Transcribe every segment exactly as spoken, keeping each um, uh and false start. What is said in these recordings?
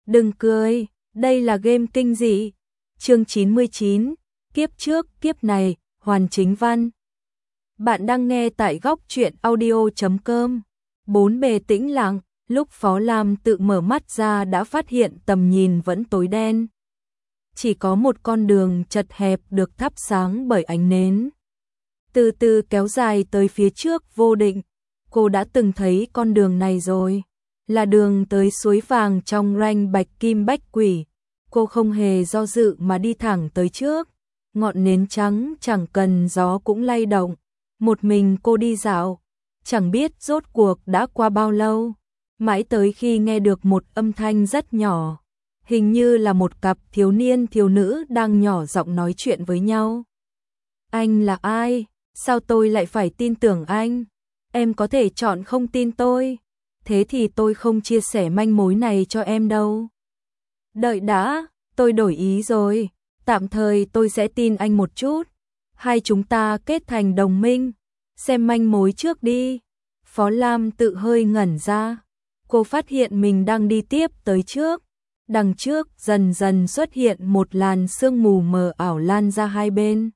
Đừng cười, đây là game kinh dị. Chương chín mươi chín, kiếp trước, kiếp này, Hoàn Chính Văn. Bạn đang nghe tại góc truyện audio chấm com. Bốn bề tĩnh lặng, lúc Phó Lam tự mở mắt ra đã phát hiện tầm nhìn vẫn tối đen. Chỉ có một con đường chật hẹp được thắp sáng bởi ánh nến. Từ từ kéo dài tới phía trước vô định. Cô đã từng thấy con đường này rồi. Là đường tới suối vàng trong ranh bạch kim bách quỷ. Cô không hề do dự mà đi thẳng tới trước. Ngọn nến trắng chẳng cần gió cũng lay động. Một mình cô đi dạo. Chẳng biết rốt cuộc đã qua bao lâu. Mãi tới khi nghe được một âm thanh rất nhỏ. Hình như là một cặp thiếu niên thiếu nữ đang nhỏ giọng nói chuyện với nhau. Anh là ai? Sao tôi lại phải tin tưởng anh? Em có thể chọn không tin tôi. Thế thì tôi không chia sẻ manh mối này cho em đâu. Đợi đã, tôi đổi ý rồi. Tạm thời tôi sẽ tin anh một chút. Hai chúng ta kết thành đồng minh. Xem manh mối trước đi. Phó Lam tự hơi ngẩn ra. Cô phát hiện mình đang đi tiếp tới trước. Đằng trước dần dần xuất hiện một làn sương mù mờ ảo lan ra hai bên.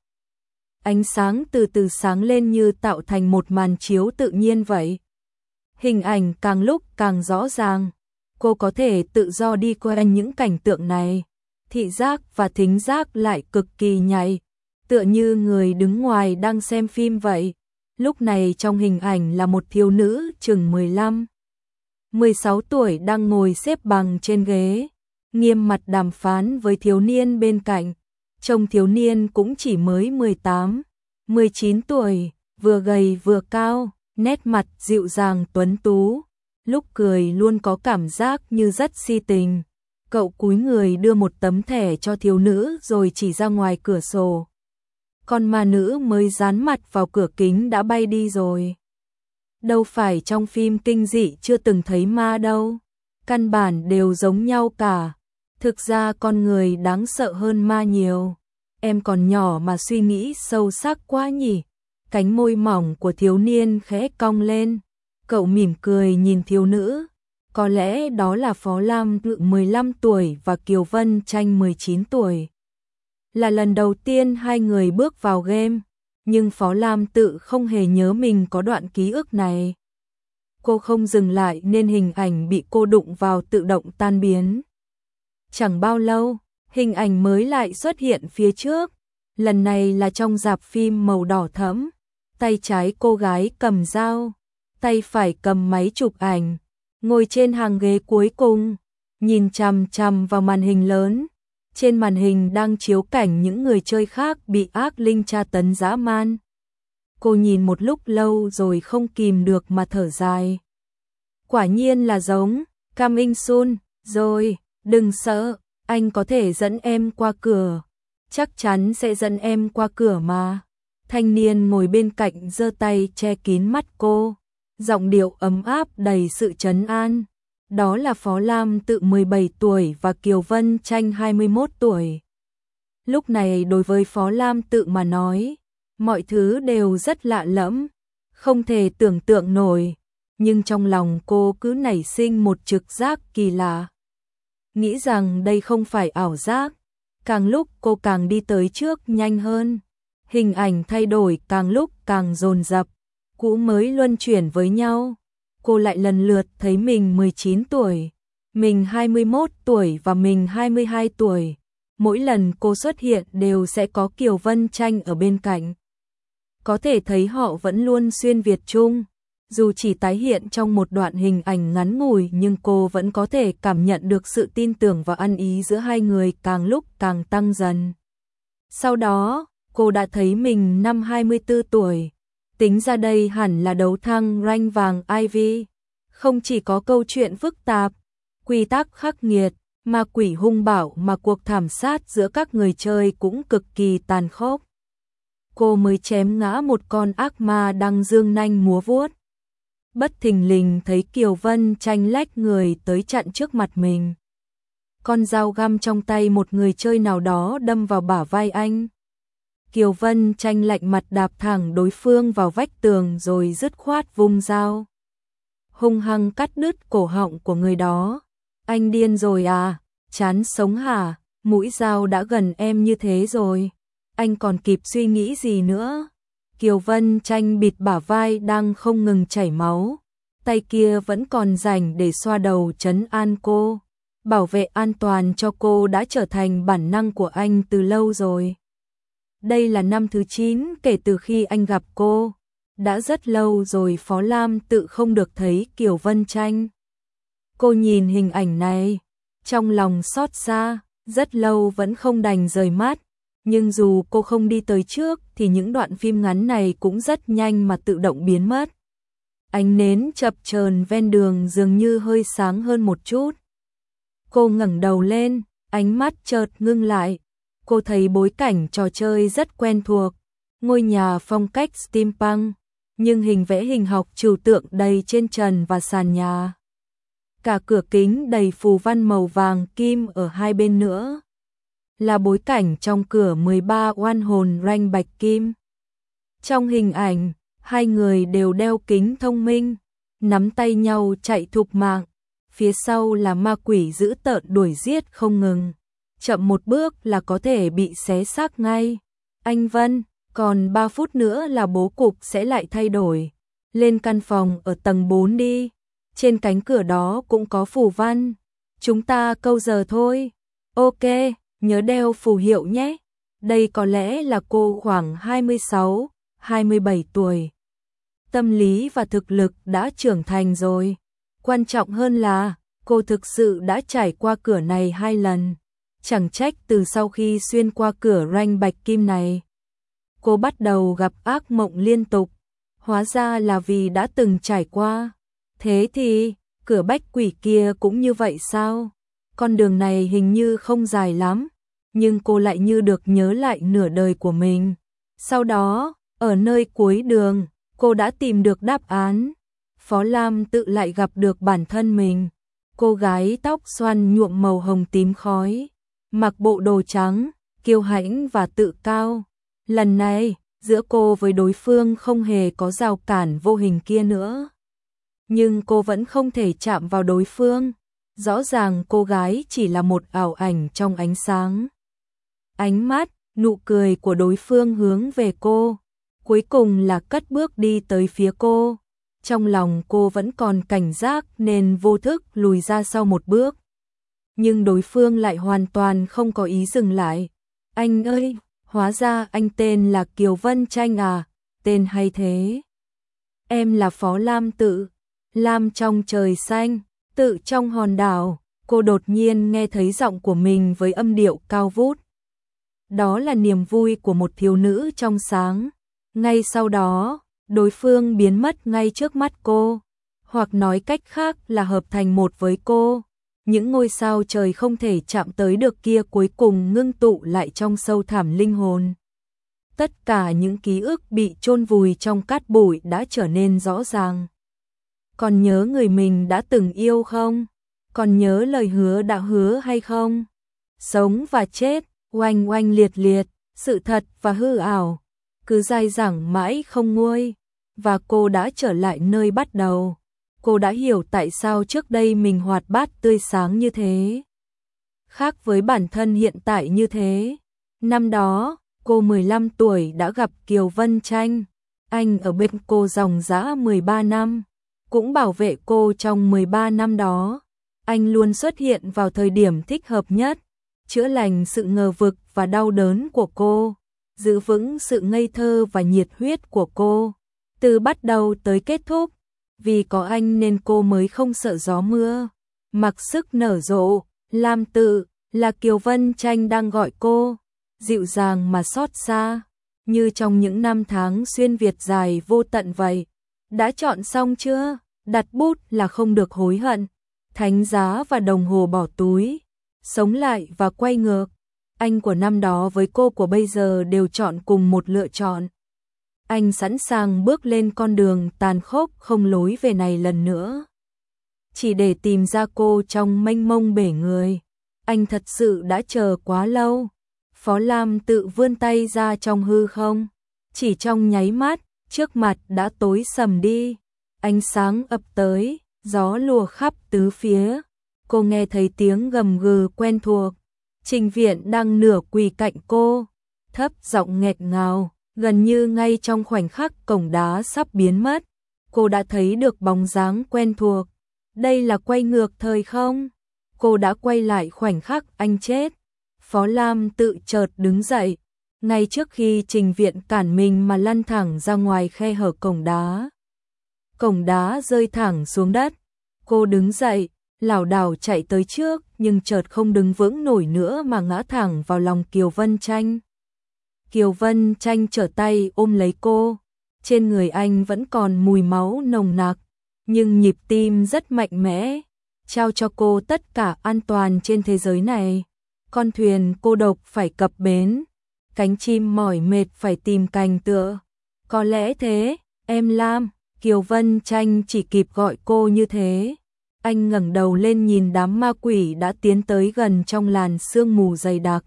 Ánh sáng từ từ sáng lên như tạo thành một màn chiếu tự nhiên vậy. Hình ảnh càng lúc càng rõ ràng. Cô có thể tự do đi qua những cảnh tượng này. Thị giác và thính giác lại cực kỳ nhạy. Tựa như người đứng ngoài đang xem phim vậy. Lúc này trong hình ảnh là một thiếu nữ chừng mười lăm, mười sáu tuổi đang ngồi xếp bằng trên ghế. Nghiêm mặt đàm phán với thiếu niên bên cạnh. Trông thiếu niên cũng chỉ mới mười tám, mười chín tuổi, vừa gầy vừa cao, nét mặt dịu dàng tuấn tú. Lúc cười luôn có cảm giác như rất si tình. Cậu cúi người đưa một tấm thẻ cho thiếu nữ rồi chỉ ra ngoài cửa sổ. Con ma nữ mới dán mặt vào cửa kính đã bay đi rồi. Đâu phải trong phim kinh dị chưa từng thấy ma đâu. Căn bản đều giống nhau cả. Thực ra con người đáng sợ hơn ma nhiều. Em còn nhỏ mà suy nghĩ sâu sắc quá nhỉ. Cánh môi mỏng của thiếu niên khẽ cong lên. Cậu mỉm cười nhìn thiếu nữ. Có lẽ đó là Phó Lam tự mười lăm tuổi và Kiều Vân Tranh mười chín tuổi. Là lần đầu tiên hai người bước vào game. Nhưng Phó Lam tự không hề nhớ mình có đoạn ký ức này. Cô không dừng lại nên hình ảnh bị cô đụng vào tự động tan biến. Chẳng bao lâu, hình ảnh mới lại xuất hiện phía trước. Lần này là trong rạp phim màu đỏ thẫm. Tay trái cô gái cầm dao, tay phải cầm máy chụp ảnh, ngồi trên hàng ghế cuối cùng, nhìn chằm chằm vào màn hình lớn. Trên màn hình đang chiếu cảnh những người chơi khác bị ác linh tra tấn dã man. Cô nhìn một lúc lâu rồi không kìm được mà thở dài. Quả nhiên là giống Coming soon, rồi, đừng sợ, anh có thể dẫn em qua cửa. Chắc chắn sẽ dẫn em qua cửa mà. Thanh niên ngồi bên cạnh giơ tay che kín mắt cô. Giọng điệu ấm áp đầy sự trấn an. Đó là Phó Lam tự mười bảy tuổi và Kiều Vân Tranh hai mươi mốt tuổi. Lúc này đối với Phó Lam tự mà nói, mọi thứ đều rất lạ lẫm, không thể tưởng tượng nổi. Nhưng trong lòng cô cứ nảy sinh một trực giác kỳ lạ. Nghĩ rằng đây không phải ảo giác. Càng lúc cô càng đi tới trước nhanh hơn. Hình ảnh thay đổi càng lúc càng dồn dập. Cũ mới luân chuyển với nhau. Cô lại lần lượt thấy mình mười chín tuổi, mình hai mươi mốt tuổi và mình hai mươi hai tuổi. Mỗi lần cô xuất hiện đều sẽ có Kiều Vân Tranh ở bên cạnh. Có thể thấy họ vẫn luôn xuyên Việt chung. Dù chỉ tái hiện trong một đoạn hình ảnh ngắn ngủi nhưng cô vẫn có thể cảm nhận được sự tin tưởng và ăn ý giữa hai người càng lúc càng tăng dần. Sau đó, cô đã thấy mình năm hai mươi tư tuổi. Tính ra đây hẳn là đấu thăng ranh vàng Ivy. Không chỉ có câu chuyện phức tạp, quy tắc khắc nghiệt, ma quỷ hung bạo mà cuộc thảm sát giữa các người chơi cũng cực kỳ tàn khốc. Cô mới chém ngã một con ác ma đang dương nanh múa vuốt. Bất thình lình thấy Kiều Vân Tranh lách người tới chặn trước mặt mình. Con dao găm trong tay một người chơi nào đó đâm vào bả vai anh. Kiều Vân Tranh lạnh mặt đạp thẳng đối phương vào vách tường rồi dứt khoát vung dao. Hung hăng cắt đứt cổ họng của người đó. Anh điên rồi à? chán sống hả? Mũi dao đã gần em như thế rồi, anh còn kịp suy nghĩ gì nữa? Kiều Vân Tranh bịt bả vai đang không ngừng chảy máu, tay kia vẫn còn rảnh để xoa đầu trấn an cô. Bảo vệ an toàn cho cô đã trở thành bản năng của anh từ lâu rồi. Đây là năm thứ chín kể từ khi anh gặp cô. Đã rất lâu rồi Phó Lam Tự không được thấy Kiều Vân Tranh. Cô nhìn hình ảnh này, trong lòng xót xa, rất lâu vẫn không đành rời mắt. Nhưng dù cô không đi tới trước thì những đoạn phim ngắn này cũng rất nhanh mà tự động biến mất. Ánh nến chập chờn ven đường dường như hơi sáng hơn một chút. Cô ngẩng đầu lên, ánh mắt chợt ngưng lại. Cô thấy bối cảnh trò chơi rất quen thuộc, ngôi nhà phong cách steampunk, nhưng hình vẽ hình học trừu tượng đầy trên trần và sàn nhà. Cả cửa kính đầy phù văn màu vàng kim ở hai bên nữa. Là bối cảnh trong cửa mười ba oan hồn ranh bạch kim. Trong hình ảnh, hai người đều đeo kính thông minh, nắm tay nhau chạy thục mạng. Phía sau là ma quỷ dữ tợn đuổi giết không ngừng. Chậm một bước là có thể bị xé xác ngay. Anh Vân, còn ba phút nữa là bố cục sẽ lại thay đổi. Lên căn phòng ở tầng bốn đi. Trên cánh cửa đó cũng có phù văn. Chúng ta câu giờ thôi. Ok, nhớ đeo phù hiệu nhé. Đây có lẽ là cô khoảng hai mươi sáu, hai mươi bảy tuổi. Tâm lý và thực lực đã trưởng thành rồi. Quan trọng hơn là cô thực sự đã trải qua cửa này hai lần. Chẳng trách từ sau khi xuyên qua cửa ranh bạch kim này, cô bắt đầu gặp ác mộng liên tục. Hóa ra là vì đã từng trải qua. Thế thì, cửa bách quỷ kia cũng như vậy sao? Con đường này hình như không dài lắm, nhưng cô lại như được nhớ lại nửa đời của mình. Sau đó, ở nơi cuối đường, cô đã tìm được đáp án. Phó Lam Tự lại gặp được bản thân mình. Cô gái tóc xoăn nhuộm màu hồng tím khói, mặc bộ đồ trắng, kiêu hãnh và tự cao. Lần này, giữa cô với đối phương không hề có rào cản vô hình kia nữa. Nhưng cô vẫn không thể chạm vào đối phương. Rõ ràng cô gái chỉ là một ảo ảnh trong ánh sáng. Ánh mắt, nụ cười của đối phương hướng về cô, cuối cùng là cất bước đi tới phía cô. Trong lòng cô vẫn còn cảnh giác nên vô thức lùi ra sau một bước. Nhưng đối phương lại hoàn toàn không có ý dừng lại. Anh ơi, hóa ra anh tên là Kiều Vân Tranh à, tên hay thế. Em là Phó Lam Tự, Lam trong trời xanh, Tự trong hòn đảo. Cô đột nhiên nghe thấy giọng của mình với âm điệu cao vút. Đó là niềm vui của một thiếu nữ trong sáng. Ngay sau đó, đối phương biến mất ngay trước mắt cô, hoặc nói cách khác là hợp thành một với cô. Những ngôi sao trời không thể chạm tới được kia cuối cùng ngưng tụ lại trong sâu thẳm linh hồn. Tất cả những ký ức bị chôn vùi trong cát bụi đã trở nên rõ ràng. Còn nhớ người mình đã từng yêu không? Còn nhớ lời hứa đã hứa hay không? Sống và chết, oanh oanh liệt liệt, sự thật và hư ảo, cứ dai dẳng mãi không nguôi. Và cô đã trở lại nơi bắt đầu. Cô đã hiểu tại sao trước đây mình hoạt bát tươi sáng như thế, khác với bản thân hiện tại như thế. Năm đó, cô mười lăm tuổi đã gặp Kiều Vân Tranh. Anh ở bên cô dòng dã mười ba năm, cũng bảo vệ cô trong mười ba năm đó. Anh luôn xuất hiện vào thời điểm thích hợp nhất, chữa lành sự ngờ vực và đau đớn của cô, giữ vững sự ngây thơ và nhiệt huyết của cô. Từ bắt đầu tới kết thúc, vì có anh nên cô mới không sợ gió mưa, mặc sức nở rộ. Lam Tự là Kiều Vân Tranh đang gọi cô, dịu dàng mà xót xa, như trong những năm tháng xuyên Việt dài vô tận vậy. Đã chọn xong chưa? Đặt bút là không được hối hận. Thánh giá và đồng hồ bỏ túi, sống lại và quay ngược. Anh của năm đó với cô của bây giờ đều chọn cùng một lựa chọn. Anh sẵn sàng bước lên con đường tàn khốc không lối về này lần nữa, chỉ để tìm ra cô trong mênh mông bể người. Anh thật sự đã chờ quá lâu. Phó Lam Tự vươn tay ra trong hư không, chỉ trong nháy mắt, trước mặt đã tối sầm đi. Ánh sáng ập tới, gió lùa khắp tứ phía. cô nghe thấy tiếng gầm gừ quen thuộc. Trình Viện đang nửa quỳ cạnh cô, thấp giọng nghẹt ngào, gần như ngay trong khoảnh khắc cổng đá sắp biến mất, cô đã thấy được bóng dáng quen thuộc. Đây là quay ngược thời không? Cô đã quay lại khoảnh khắc anh chết. Phó Lam Tự chợt đứng dậy, ngay trước khi Trình Viện cản mình mà lăn thẳng ra ngoài khe hở cổng đá. Cổng đá rơi thẳng xuống đất. Cô đứng dậy, lảo đảo chạy tới trước, nhưng chợt không đứng vững nổi nữa mà ngã thẳng vào lòng Kiều Vân Tranh. Kiều Vân Tranh trở tay ôm lấy cô, trên người anh vẫn còn mùi máu nồng nặc, nhưng nhịp tim rất mạnh mẽ, trao cho cô tất cả an toàn trên thế giới này. Con thuyền cô độc phải cập bến, cánh chim mỏi mệt phải tìm cành tựa. Có lẽ thế, em Lam. Kiều Vân Tranh chỉ kịp gọi cô như thế. Anh ngẩng đầu lên nhìn đám ma quỷ đã tiến tới gần trong làn sương mù dày đặc.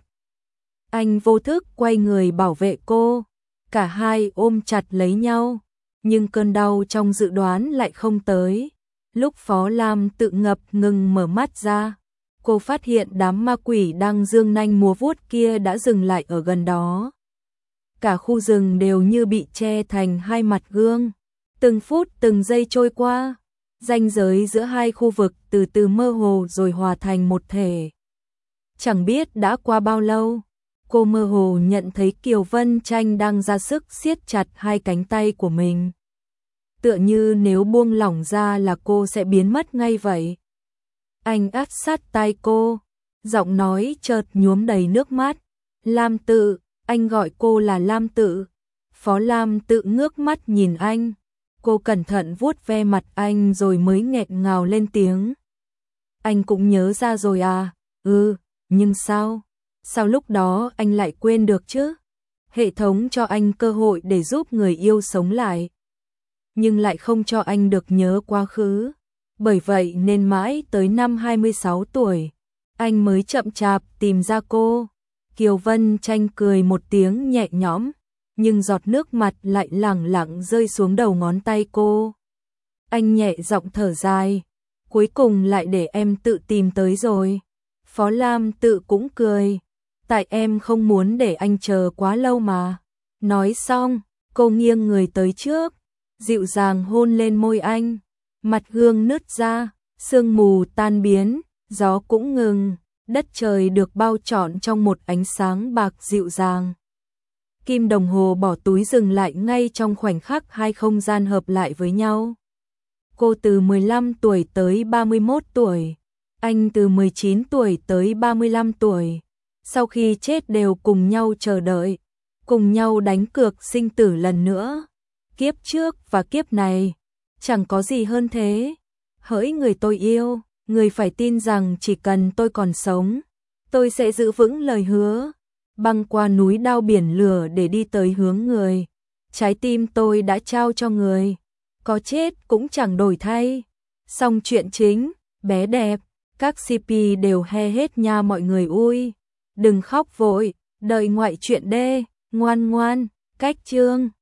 Anh vô thức quay người bảo vệ cô, cả hai ôm chặt lấy nhau, nhưng cơn đau trong dự đoán lại không tới. Lúc Phó Lam Tự ngập ngừng mở mắt ra, cô phát hiện đám ma quỷ đang dương nanh múa vuốt kia đã dừng lại ở gần đó. Cả khu rừng đều như bị che thành hai mặt gương. Từng phút từng giây trôi qua, ranh giới giữa hai khu vực từ từ mơ hồ rồi hòa thành một thể. Chẳng biết đã qua bao lâu, cô mơ hồ nhận thấy Kiều Vân Tranh đang ra sức siết chặt hai cánh tay của mình. Tựa như nếu buông lỏng ra là cô sẽ biến mất ngay vậy. Anh áp sát tai cô, giọng nói chợt nhuốm đầy nước mắt. Lam Tự, anh gọi cô là Lam Tự. Phó Lam Tự ngước mắt nhìn anh. Cô cẩn thận vuốt ve mặt anh rồi mới nghẹn ngào lên tiếng. Anh cũng nhớ ra rồi à? Ừ, nhưng sao? Sao lúc đó anh lại quên được chứ? Hệ thống cho anh cơ hội để giúp người yêu sống lại, nhưng lại không cho anh được nhớ quá khứ. Bởi vậy nên mãi tới năm hai mươi sáu tuổi, anh mới chậm chạp tìm ra cô. Kiều Vân Tranh cười một tiếng nhẹ nhõm, nhưng giọt nước mặt lại lẳng lặng rơi xuống đầu ngón tay cô. Anh nhẹ giọng thở dài, cuối cùng lại để em tự tìm tới rồi. Phó Lam Tự cũng cười, tại em không muốn để anh chờ quá lâu mà. Nói xong, cô nghiêng người tới trước, dịu dàng hôn lên môi anh. Mặt gương nứt ra, sương mù tan biến, gió cũng ngừng, đất trời được bao trọn trong một ánh sáng bạc dịu dàng. Kim đồng hồ bỏ túi dừng lại ngay trong khoảnh khắc hai không gian hợp lại với nhau. Cô từ mười lăm tuổi tới ba mươi mốt tuổi, anh từ mười chín tuổi tới ba mươi lăm tuổi. Sau khi chết đều cùng nhau chờ đợi, cùng nhau đánh cược sinh tử lần nữa. Kiếp trước và kiếp này, chẳng có gì hơn thế. Hỡi người tôi yêu, người phải tin rằng chỉ cần tôi còn sống, tôi sẽ giữ vững lời hứa, băng qua núi đao biển lửa để đi tới hướng người. Trái tim tôi đã trao cho người, có chết cũng chẳng đổi thay. Xong chuyện chính, bé đẹp, các xê pê đều he hết nha mọi người ui. Đừng khóc vội, đợi ngoại truyện đê, ngoan ngoan, cách chương.